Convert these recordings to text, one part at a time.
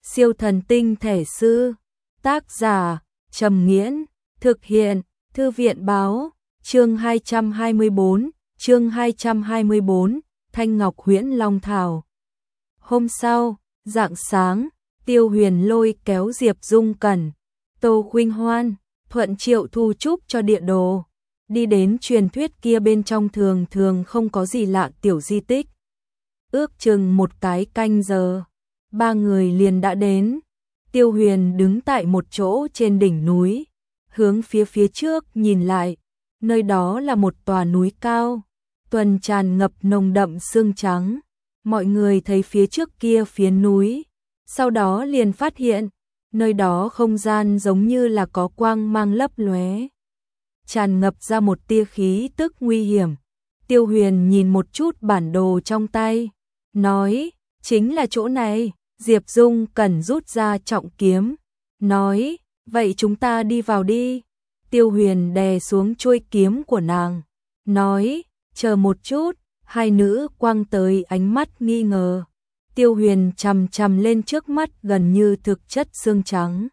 Siêu thần tinh thể sư. Tác giả Trầm Nghiễn. Thực hiện Thư viện Báo. Chương 224. Thanh Ngọc Huyễn Long Thảo. Hôm sau, rạng sáng, Tiêu Huyền lôi kéo Diệp Dung Cẩn, Tô Khuynh Hoan, Thuận Triệu thu trúc cho địa đồ. Đi đến truyền thuyết kia bên trong thường thường không có gì lạ tiểu di tích. Ước chừng một cái canh giờ, ba người liền đã đến. Tiêu Huyền đứng tại một chỗ trên đỉnh núi, hướng phía trước nhìn lại, nơi đó là một tòa núi cao, tuần tràn ngập nồng đậm sương trắng. Mọi người thấy phía trước kia phía núi, sau đó liền phát hiện, nơi đó không gian giống như là có quang mang lấp lóe, tràn ngập ra một tia khí tức nguy hiểm. Tiêu Huyền nhìn một chút bản đồ trong tay, nói, chính là chỗ này. Diệp Dung Cẩn rút ra trọng kiếm, nói, vậy chúng ta đi vào đi. Tiêu Huyền đè xuống chuôi kiếm của nàng, nói, chờ một chút. Hai nữ quăng tới ánh mắt nghi ngờ. Tiêu Huyền chằm chằm lên trước mắt gần như thực chất xương trắng,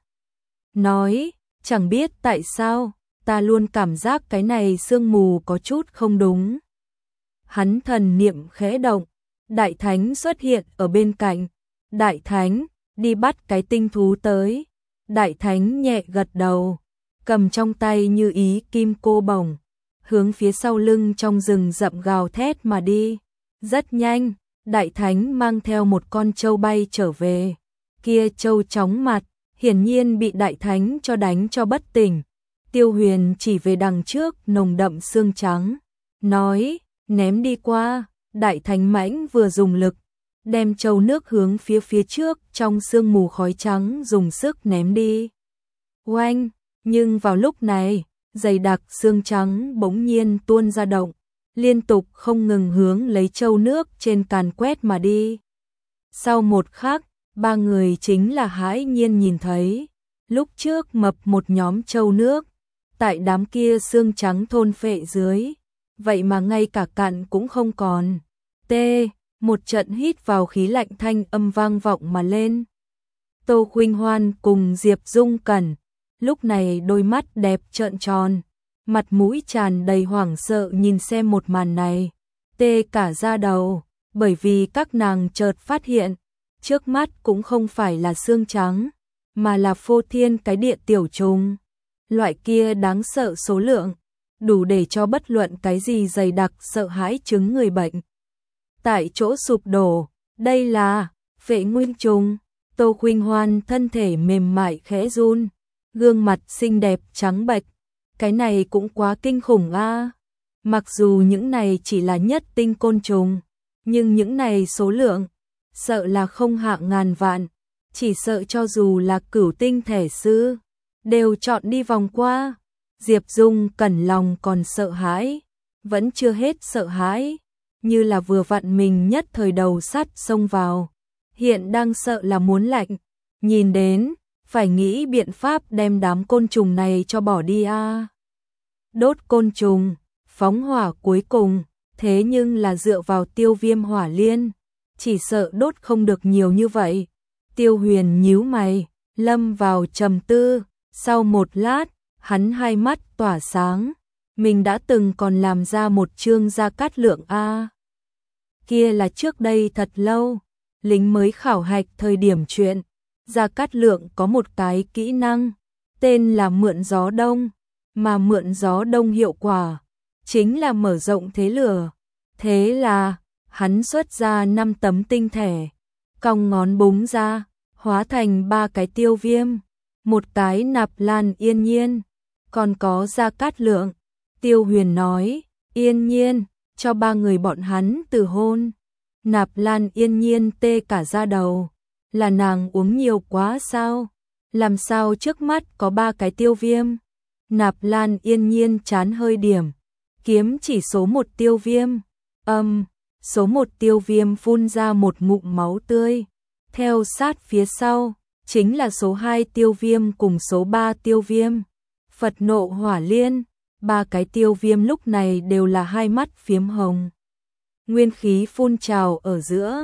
nói, chẳng biết tại sao, ta luôn cảm giác cái này sương mù có chút không đúng. Hắn thần niệm khẽ động, Đại Thánh xuất hiện ở bên cạnh. Đại Thánh, đi bắt cái tinh thú tới. Đại Thánh nhẹ gật đầu, cầm trong tay như ý kim cô bổng, hướng phía sau lưng trong rừng rậm gào thét mà đi. Rất nhanh, Đại Thánh mang theo một con trâu bay trở về. Kia trâu chóng mặt, hiển nhiên bị Đại Thánh cho đánh cho bất tỉnh. Tiêu Huyền chỉ về đằng trước nồng đậm xương trắng, nói, ném đi qua. Đại Thánh mãnh vừa dùng lực, đem trâu nước hướng phía trước trong sương mù khói trắng dùng sức ném đi. Oanh, nhưng vào lúc này, dày đặc xương trắng bỗng nhiên tuôn ra động, liên tục không ngừng hướng lấy trâu nước trên càn quét mà đi. Sau một khắc, ba người chính là hãi nhiên nhìn thấy, lúc trước mập một nhóm trâu nước, tại đám kia xương trắng thôn phệ dưới, vậy mà ngay cả cặn cũng không còn. Một trận hít vào khí lạnh thanh âm vang vọng mà lên. Tô Khuynh Hoan cùng Diệp Dung Cẩn, lúc này đôi mắt đẹp trợn tròn, mặt mũi tràn đầy hoảng sợ nhìn xem một màn này, tê cả da đầu, bởi vì các nàng chợt phát hiện, trước mắt cũng không phải là xương trắng, mà là phô thiên cái địa tiểu trùng. Loại kia đáng sợ số lượng, đủ để cho bất luận cái gì dày đặc sợ hãi chứng người bệnh tại chỗ sụp đổ. Đây là phệ nguyên trùng. Tô Khuynh Hoan thân thể mềm mại khẽ run, gương mặt xinh đẹp trắng bệch. Cái này cũng quá kinh khủng a. Mặc dù những này chỉ là nhất tinh côn trùng, nhưng những này số lượng, sợ là không hạ ngàn vạn, chỉ sợ cho dù là cửu tinh thể sư, đều chọn đi vòng qua. Diệp Dung Cẩn lòng còn sợ hãi, vẫn chưa hết sợ hãi, như là vừa vặn mình nhất thời đầu sắt xông vào, hiện đang sợ là muốn lạnh, nhìn đến, phải nghĩ biện pháp đem đám côn trùng này cho bỏ đi a. Đốt côn trùng, phóng hỏa cuối cùng, thế nhưng là dựa vào Tiêu Viêm hỏa liên, chỉ sợ đốt không được nhiều như vậy. Tiêu Huyền nhíu mày, lâm vào trầm tư, sau một lát, hắn hai mắt tỏa sáng, mình đã từng còn làm ra một chương Gia Cát Lượng a. Kia là trước đây thật lâu, lính mới khảo hạch thời điểm chuyện, Gia Cát Lượng có một cái kỹ năng, tên là mượn gió đông, mà mượn gió đông hiệu quả, chính là mở rộng thế lửa. Thế là, hắn xuất ra 5 tấm tinh thể, cong ngón búng ra, hóa thành 3 cái Tiêu Viêm, một cái Nạp Lan Yên Nhiên, còn có Gia Cát Lượng. Tiêu Huyền nói, Yên Nhiên, cho 3 người bọn hắn từ hôn. Nạp Lan Yên Nhiên tê cả da đầu, là nàng uống nhiều quá sao? Làm sao trước mắt có 3 cái Tiêu Viêm? Nạp Lan Yên Nhiên chán hơi điểm, kiếm chỉ số 1 Tiêu Viêm, số 1 Tiêu Viêm phun ra một ngụm máu tươi, theo sát phía sau, chính là số 2 Tiêu Viêm cùng số 3 Tiêu Viêm. Phật nộ hỏa liên, 3 cái Tiêu Viêm lúc này đều là hai mắt phiếm hồng. Nguyên khí phun trào ở giữa,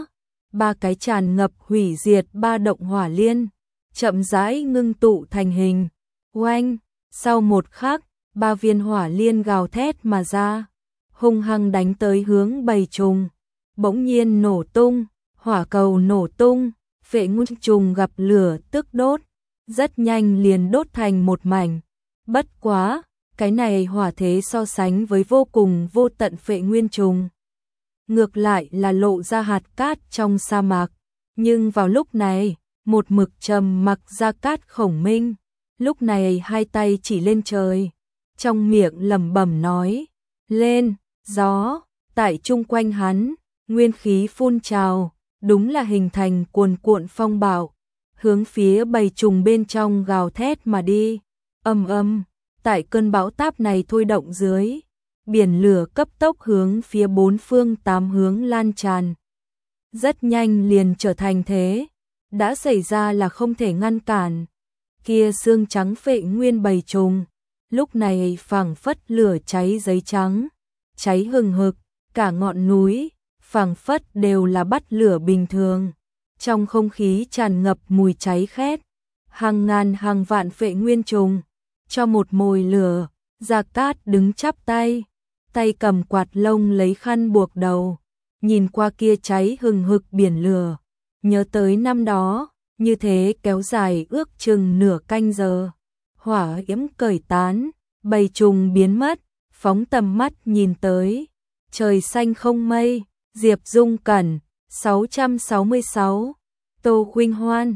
ba cái tràn ngập hủy diệt ba động hỏa liên, chậm rãi ngưng tụ thành hình. Oanh, sau một khắc, ba viên hỏa liên gào thét mà ra, hung hăng đánh tới hướng bầy trùng. Bỗng nhiên nổ tung, hỏa cầu nổ tung, phệ nguyên trùng gặp lửa tức đốt, rất nhanh liền đốt thành một mảnh. Bất quá, cái này hỏa thế so sánh với vô cùng vô tận phệ nguyên trùng, ngược lại là lộ ra hạt cát trong sa mạc. Nhưng vào lúc này, một mực trầm mặc Gia Cát Khổng Minh, lúc này hai tay chỉ lên trời, trong miệng lẩm bẩm nói, lên, gió, tại chung quanh hắn, nguyên khí phun trào, đúng là hình thành cuồn cuộn phong bạo, hướng phía bầy trùng bên trong gào thét mà đi. Ầm ầm, tại cơn bão táp này thôi động dưới, biển lửa cấp tốc hướng phía bốn phương tám hướng lan tràn. Rất nhanh liền trở thành thế, đã xảy ra là không thể ngăn cản. Kia xương trắng phệ nguyên bầy trùng, lúc này phảng phất lửa cháy giấy trắng, cháy hừng hực, cả ngọn núi, phảng phất đều là bắt lửa bình thường. Trong không khí tràn ngập mùi cháy khét, hàng ngàn hàng vạn phệ nguyên trùng, cho một mồi lửa. Gia Cát đứng chắp tay, tay cầm quạt lông lấy khăn buộc đầu, nhìn qua kia cháy hừng hực biển lửa, nhớ tới năm đó, như thế kéo dài ước chừng nửa canh giờ. Hỏa yếm cởi tán, bầy trùng biến mất, phóng tầm mắt nhìn tới, trời xanh không mây. Diệp Dung Cẩn 666, Tô Khuynh Hoan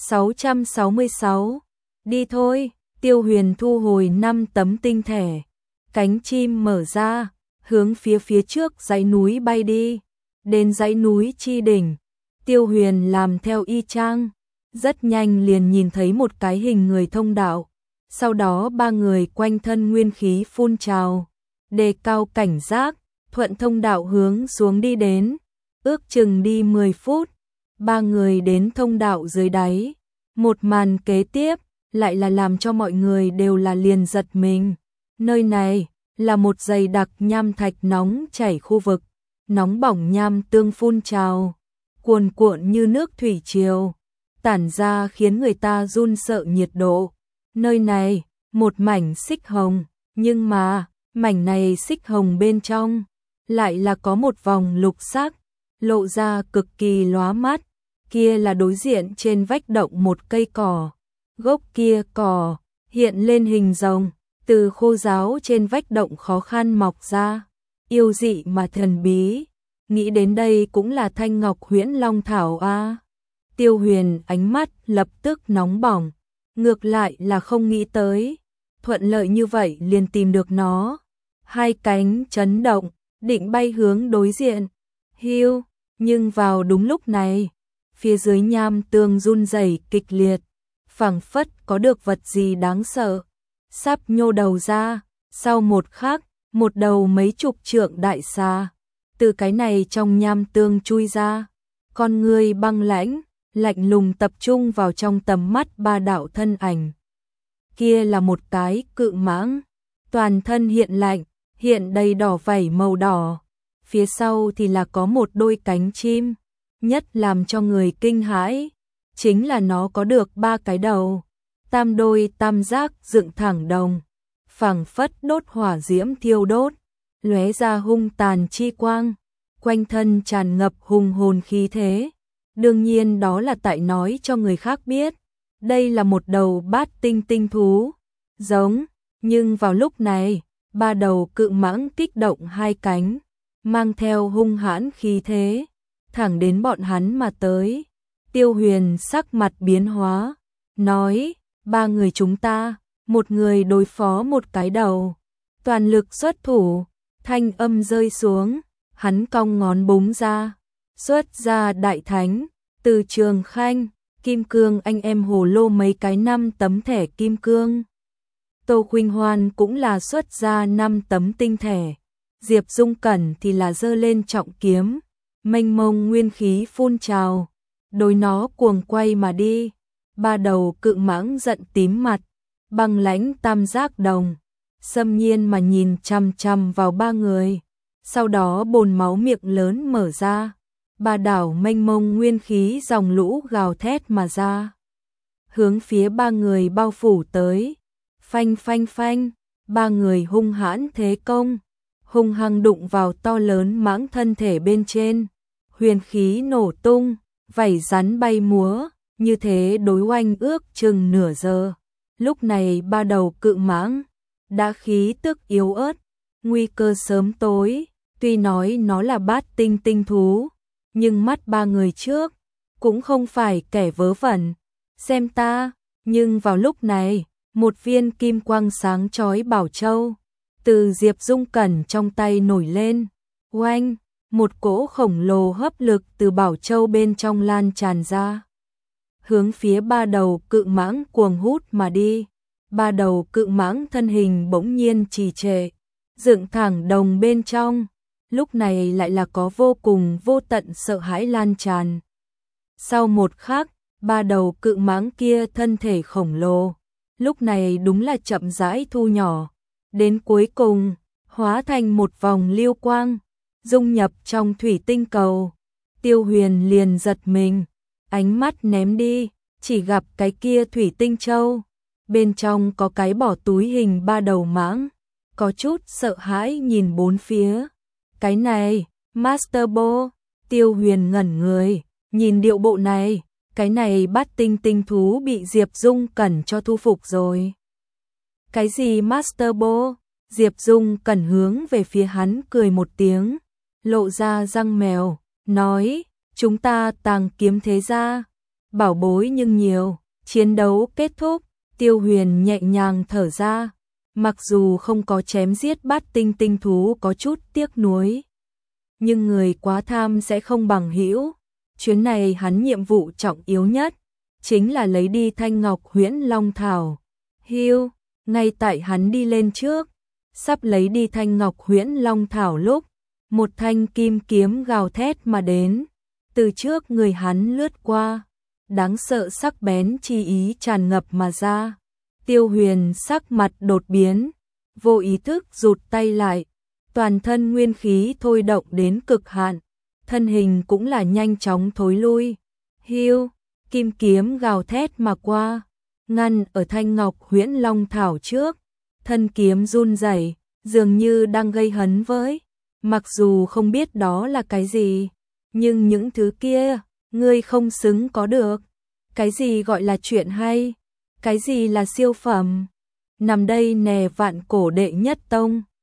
666. Đi thôi. Tiêu Huyền thu hồi 5 tấm tinh thể, cánh chim mở ra, hướng phía trước dãy núi bay đi. Đến dãy núi chi đỉnh, Tiêu Huyền làm theo y chang, rất nhanh liền nhìn thấy một cái hình người thông đạo. Sau đó ba người quanh thân nguyên khí phun trào, đề cao cảnh giác, thuận thông đạo hướng xuống đi đến. Ước chừng đi 10 phút, ba người đến thông đạo dưới đáy. Một màn kế tiếp lại là làm cho mọi người đều là liền giật mình. Nơi này là một dày đặc nham thạch nóng chảy khu vực, nóng bỏng nham tương phun trào, cuồn cuộn như nước thủy triều, tản ra khiến người ta run sợ nhiệt độ. Nơi này, một mảnh xích hồng, nhưng mà, mảnh này xích hồng bên trong, lại là có một vòng lục sắc, lộ ra cực kỳ lóa mắt. Kia là đối diện trên vách động một cây cỏ, gốc kia cỏ hiện lên hình rồng, từ khô ráo trên vách động khó khăn mọc ra, yêu dị mà thần bí. Nghĩ đến đây cũng là thanh ngọc huyễn long thảo a. Tiêu Huyền ánh mắt lập tức nóng bỏng, ngược lại là không nghĩ tới, thuận lợi như vậy liền tìm được nó. Hai cánh chấn động, định bay hướng đối diện. Hiu, nhưng vào đúng lúc này, phía dưới nham tương run rẩy kịch liệt, phảng phất có được vật gì đáng sợ sắp nhô đầu ra. Sau một khắc, một đầu mấy chục trượng đại xà từ cái này trong nham tương chui ra, con người băng lãnh, lạnh lùng tập trung vào trong tầm mắt ba đạo thân ảnh. Kia là một cái cự mãng, toàn thân hiện lạnh, hiện đầy đỏ vảy màu đỏ, phía sau thì là có một đôi cánh chim. Nhất làm cho người kinh hãi chính là nó có được 3 cái đầu, tam đôi tam giác dựng thẳng đồng, phảng phất đốt hỏa diễm thiêu đốt, lóe ra hung tàn chi quang, quanh thân tràn ngập hùng hồn khí thế. Đương nhiên đó là tại nói cho người khác biết, đây là một đầu bát tinh tinh thú, giống, nhưng vào lúc này, ba đầu cự mãng kích động hai cánh, mang theo hung hãn khí thế, thẳng đến bọn hắn mà tới. Tiêu Huyền sắc mặt biến hóa, nói, ba người chúng ta, một người đối phó một cái đầu, toàn lực xuất thủ. Thanh âm rơi xuống, hắn cong ngón búng ra, xuất ra đại thánh, Từ Trường Khanh, Kim Cương anh em hồ lô mấy cái 5 tấm thẻ kim cương. Tô Khuynh Hoan cũng là xuất ra 5 tấm tinh thể, Diệp Dung Cẩn thì là giơ lên trọng kiếm, mênh mông nguyên khí phun trào, đối nó cuồng quay mà đi. Ba đầu cự mãng giận tím mặt, băng lãnh tam giác đồng, xâm nhiên mà nhìn chằm chằm vào ba người, sau đó bồn máu miệng lớn mở ra, Ba đảo mênh mông nguyên khí dòng lũ gào thét mà ra, hướng phía ba người bao phủ tới. Phanh phanh phanh, ba người hung hãn thế công, hung hăng đụng vào to lớn mãng thân thể bên trên, huyền khí nổ tung, vảy rắn bay múa, như thế đối oanh ước chừng nửa giờ. Lúc này ba đầu cự mãng đã khí tức yếu ớt, nguy cơ sớm tối. Tuy nói nó là bát tinh tinh thú, nhưng mắt ba người trước cũng không phải kẻ vớ vẩn. Xem ta, nhưng vào lúc này, một viên kim quang sáng chói bảo châu từ Diệp Dung Cẩn trong tay nổi lên. Oanh, một cỗ khổng lồ hấp lực từ bảo châu bên trong lan tràn ra, hướng phía ba đầu cự mãng cuồng hút mà đi. Ba đầu cự mãng thân hình bỗng nhiên trì trệ, dựng thẳng đồng bên trong, lúc này lại là có vô cùng vô tận sợ hãi lan tràn. Sau một khắc, ba đầu cự mãng kia thân thể khổng lồ, lúc này đúng là chậm rãi thu nhỏ, đến cuối cùng, hóa thành một vòng lưu quang, dung nhập trong thủy tinh cầu. Tiêu Huyền liền giật mình, ánh mắt ném đi, chỉ gặp cái kia thủy tinh châu, bên trong có cái bỏ túi hình ba đầu mãng, có chút sợ hãi nhìn bốn phía. Cái này, Master Bo. Tiêu Huyền ngẩn người, nhìn điệu bộ này, cái này bát tinh tinh thú bị Diệp Dung Cẩn cho thu phục rồi. Cái gì Master Bo? Diệp Dung Cẩn hướng về phía hắn cười một tiếng, lộ ra răng mèo, nói, chúng ta Tàng Kiếm thế gia, bảo bối nhưng nhiều. Chiến đấu kết thúc, Tiêu Huyền nhẹ nhàng thở ra, mặc dù không có chém giết bát tinh tinh thú có chút tiếc nuối, nhưng người quá tham sẽ không bằng hữu. Chuyến này hắn nhiệm vụ trọng yếu nhất chính là lấy đi Thanh Ngọc Huyễn Long Thảo. Hưu, ngay tại hắn đi lên trước, sắp lấy đi Thanh Ngọc Huyễn Long Thảo lúc, một thanh kim kiếm gào thét mà đến, từ trước người hắn lướt qua, đáng sợ sắc bén chi ý tràn ngập mà ra. Tiêu Huyền sắc mặt đột biến, vô ý thức rụt tay lại, toàn thân nguyên khí thôi động đến cực hạn, thân hình cũng là nhanh chóng thối lui. Hưu, kim kiếm gào thét mà qua, ngăn ở Thanh Ngọc Huyễn Long Thảo trước, thân kiếm run rẩy, dường như đang gây hấn với. Mặc dù không biết đó là cái gì, nhưng những thứ kia, ngươi không xứng có được. Cái gì gọi là chuyện hay? Cái gì là siêu phẩm? Nằm đây nè vạn cổ đệ nhất tông.